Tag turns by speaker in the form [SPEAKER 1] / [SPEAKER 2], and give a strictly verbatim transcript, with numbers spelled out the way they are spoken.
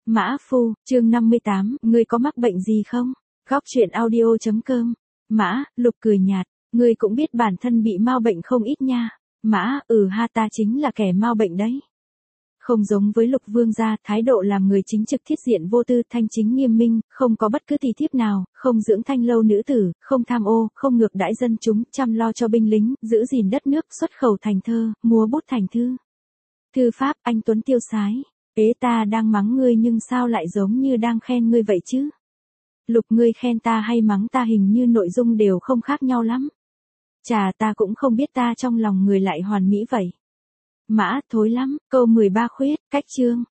[SPEAKER 1] Mã Phu, chương năm mươi tám, ngươi có mắc bệnh gì không? Góc truyện audio chấm com. Mã, Lục cười nhạt, ngươi cũng biết bản thân bị mau bệnh không ít nha. Mã, ừ ha, ta chính là kẻ mau bệnh đấy. Không giống với Lục Vương gia, thái độ làm người chính trực thiết diện vô tư, thanh chính nghiêm minh, không có bất cứ tì thiếp nào, không dưỡng thanh lâu nữ tử, không tham ô, không ngược đãi dân chúng, chăm lo cho binh lính, giữ gìn đất nước, xuất khẩu thành thơ, múa bút thành thư. Thư pháp, anh tuấn tiêu sái. Ế, ta đang mắng ngươi nhưng sao lại giống như đang khen ngươi vậy chứ? Lục, ngươi khen ta hay mắng ta hình như nội dung đều không khác nhau lắm. Chà, ta cũng không biết ta trong lòng người lại hoàn mỹ vậy. Mã, thối lắm. Câu mười ba khuyết, cách chương.